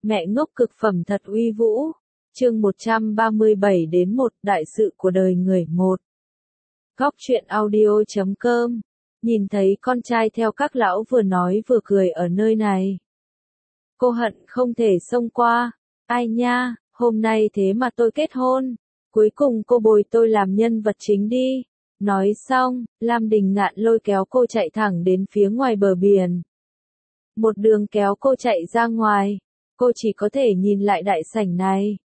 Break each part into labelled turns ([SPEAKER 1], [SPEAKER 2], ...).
[SPEAKER 1] Mẹ ngốc cực phẩm thật uy vũ. Chương 137 đến 1 Đại sự của đời người 1. Góc truyện audio.com. Nhìn thấy con trai theo các lão vừa nói vừa cười ở nơi này. Cô hận không thể xông qua. Ai nha, hôm nay thế mà tôi kết hôn. Cuối cùng cô bồi tôi làm nhân vật chính đi. Nói xong, Lam Đình Ngạn lôi kéo cô chạy thẳng đến phía ngoài bờ biển. Một đường kéo cô chạy ra ngoài. Cô chỉ có thể nhìn lại đại sảnh này.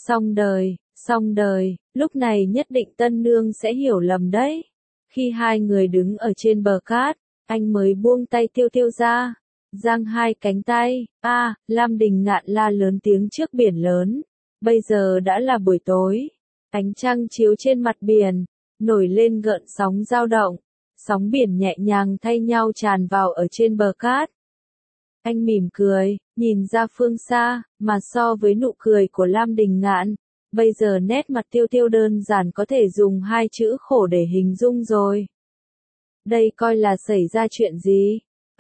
[SPEAKER 1] Xong đời, lúc này nhất định tân nương sẽ hiểu lầm đấy. Khi hai người đứng ở trên bờ cát, anh mới buông tay Tiêu Tiêu ra. Giang hai cánh tay, Lam Đình Ngạn la lớn tiếng trước biển lớn. Bây giờ đã là buổi tối. Ánh trăng chiếu trên mặt biển, nổi lên gợn sóng dao động. Sóng biển nhẹ nhàng thay nhau tràn vào ở trên bờ cát. Anh mỉm cười, nhìn ra phương xa, mà so với nụ cười của Lam Đình Ngạn, bây giờ nét mặt Tiêu Tiêu đơn giản có thể dùng hai chữ khổ để hình dung rồi. Đây coi là xảy ra chuyện gì?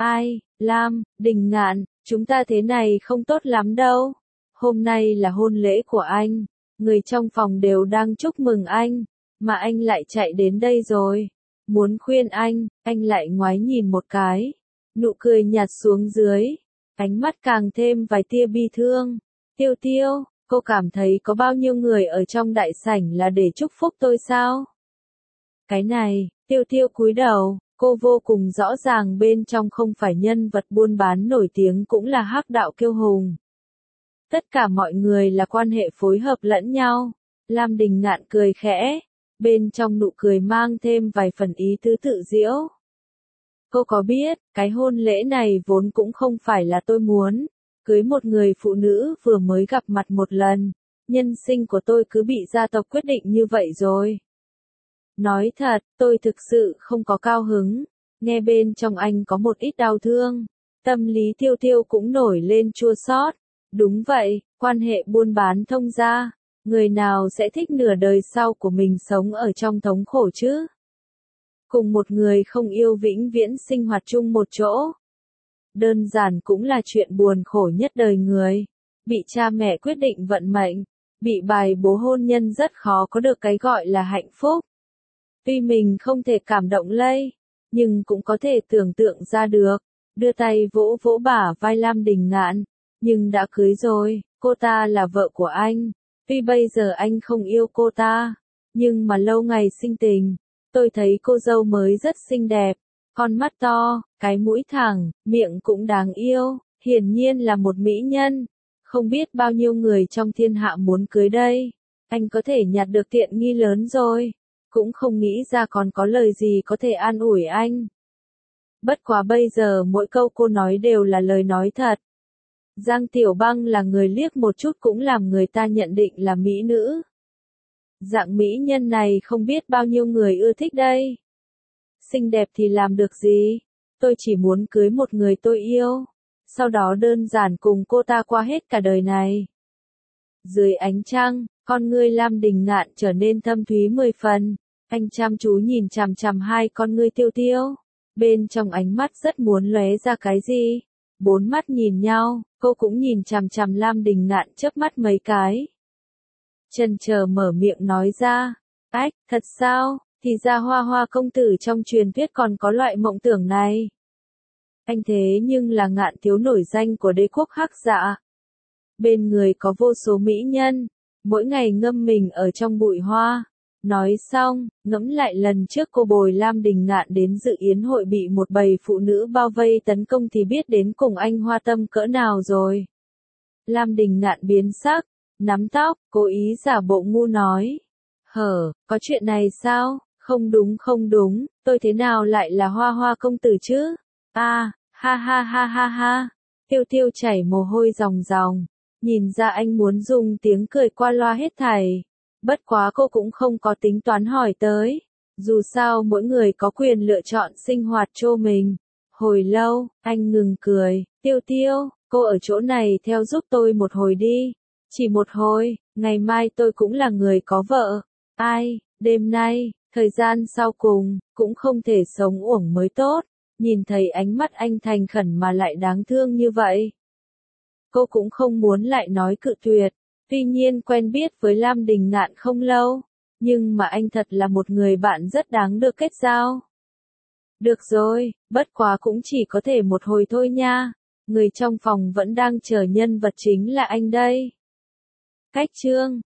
[SPEAKER 1] Lam Đình Ngạn, chúng ta thế này không tốt lắm đâu. Hôm nay là hôn lễ của anh, người trong phòng đều đang chúc mừng anh, mà anh lại chạy đến đây rồi. Muốn khuyên anh lại ngoái nhìn một cái. Nụ cười nhạt xuống dưới, ánh mắt càng thêm vài tia bi thương. Tiêu Tiêu, cô cảm thấy có bao nhiêu người ở trong đại sảnh là để chúc phúc tôi sao? Cái này, Tiêu Tiêu cúi đầu, cô vô cùng rõ ràng bên trong không phải nhân vật buôn bán nổi tiếng cũng là hắc đạo kiêu hùng. Tất cả mọi người là quan hệ phối hợp lẫn nhau. Lam Đình Ngạn cười khẽ, bên trong nụ cười mang thêm vài phần ý tứ tự giễu. Cô có biết, cái hôn lễ này vốn cũng không phải là tôi muốn. Cưới một người phụ nữ vừa mới gặp mặt một lần. Nhân sinh của tôi cứ bị gia tộc quyết định như vậy rồi. Nói thật, tôi thực sự không có cao hứng. Nghe bên trong anh có một ít đau thương. Tâm lý Tiêu Tiêu cũng nổi lên chua xót. Đúng vậy, quan hệ buôn bán thông gia. Người nào sẽ thích nửa đời sau của mình sống ở trong thống khổ chứ? Cùng một người không yêu vĩnh viễn sinh hoạt chung một chỗ. Đơn giản cũng là chuyện buồn khổ nhất đời người. Bị cha mẹ quyết định vận mệnh, bị bài bố hôn nhân rất khó có được cái gọi là hạnh phúc. Tuy mình không thể cảm động lây, nhưng cũng có thể tưởng tượng ra được. Đưa tay vỗ vỗ bả vai Lam Đình Ngạn, nhưng đã cưới rồi, cô ta là vợ của anh. Tuy bây giờ anh không yêu cô ta, nhưng mà lâu ngày sinh tình. Tôi thấy cô dâu mới rất xinh đẹp, con mắt to, cái mũi thẳng, miệng cũng đáng yêu, hiển nhiên là một mỹ nhân. Không biết bao nhiêu người trong thiên hạ muốn cưới đây. Anh có thể nhặt được tiện nghi lớn rồi, cũng không nghĩ ra còn có lời gì có thể an ủi anh. Bất quá bây giờ mỗi câu cô nói đều là lời nói thật. Giang Tiểu Băng là người liếc một chút cũng làm người ta nhận định là mỹ nữ. Dạng mỹ nhân này không biết bao nhiêu người ưa thích đây. Xinh đẹp thì làm được gì? Tôi chỉ muốn cưới một người tôi yêu. Sau đó đơn giản cùng cô ta qua hết cả đời này. Dưới ánh trăng, con ngươi Lam Đình Ngạn trở nên thâm thúy 10 phần. Anh chăm chú nhìn chằm chằm hai con ngươi Tiêu Tiêu. Bên trong ánh mắt rất muốn lóe ra cái gì. Bốn mắt nhìn nhau, cô cũng nhìn chằm chằm Lam Đình Ngạn chớp mắt mấy cái. Chần chờ mở miệng nói ra, thật sao, thì ra Hoa Hoa công tử trong truyền thuyết còn có loại mộng tưởng này. Anh thế nhưng là Ngạn thiếu nổi danh của đế quốc Hắc Dạ. Bên người có vô số mỹ nhân, mỗi ngày ngâm mình ở trong bụi hoa. Nói xong, ngẫm lại lần trước cô bồi Lam Đình Ngạn đến dự yến hội bị một bầy phụ nữ bao vây tấn công thì biết đến cùng anh hoa tâm cỡ nào rồi. Lam Đình Ngạn biến sắc, nắm tóc, cố ý giả bộ ngu nói. Có chuyện này sao? Không đúng, tôi thế nào lại là Hoa Hoa công tử chứ? Ha. Tiêu Tiêu chảy mồ hôi ròng ròng, nhìn ra anh muốn dùng tiếng cười qua loa hết thảy. Bất quá cô cũng không có tính toán hỏi tới. Dù sao mỗi người có quyền lựa chọn sinh hoạt cho mình. Hồi lâu, anh ngừng cười. Tiêu Tiêu, cô ở chỗ này theo giúp tôi một hồi đi. Chỉ một hồi, ngày mai tôi cũng là người có vợ. Đêm nay, thời gian sau cùng, cũng không thể sống uổng mới tốt. Nhìn thấy ánh mắt anh thành khẩn mà lại đáng thương như vậy. cô cũng không muốn lại nói cự tuyệt. Tuy nhiên quen biết với Lam Đình Ngạn không lâu, nhưng mà anh thật là một người bạn rất đáng được kết giao. Được rồi, bất quá cũng chỉ có thể một hồi thôi nha. Người trong phòng vẫn đang chờ nhân vật chính là anh đây. Cách chương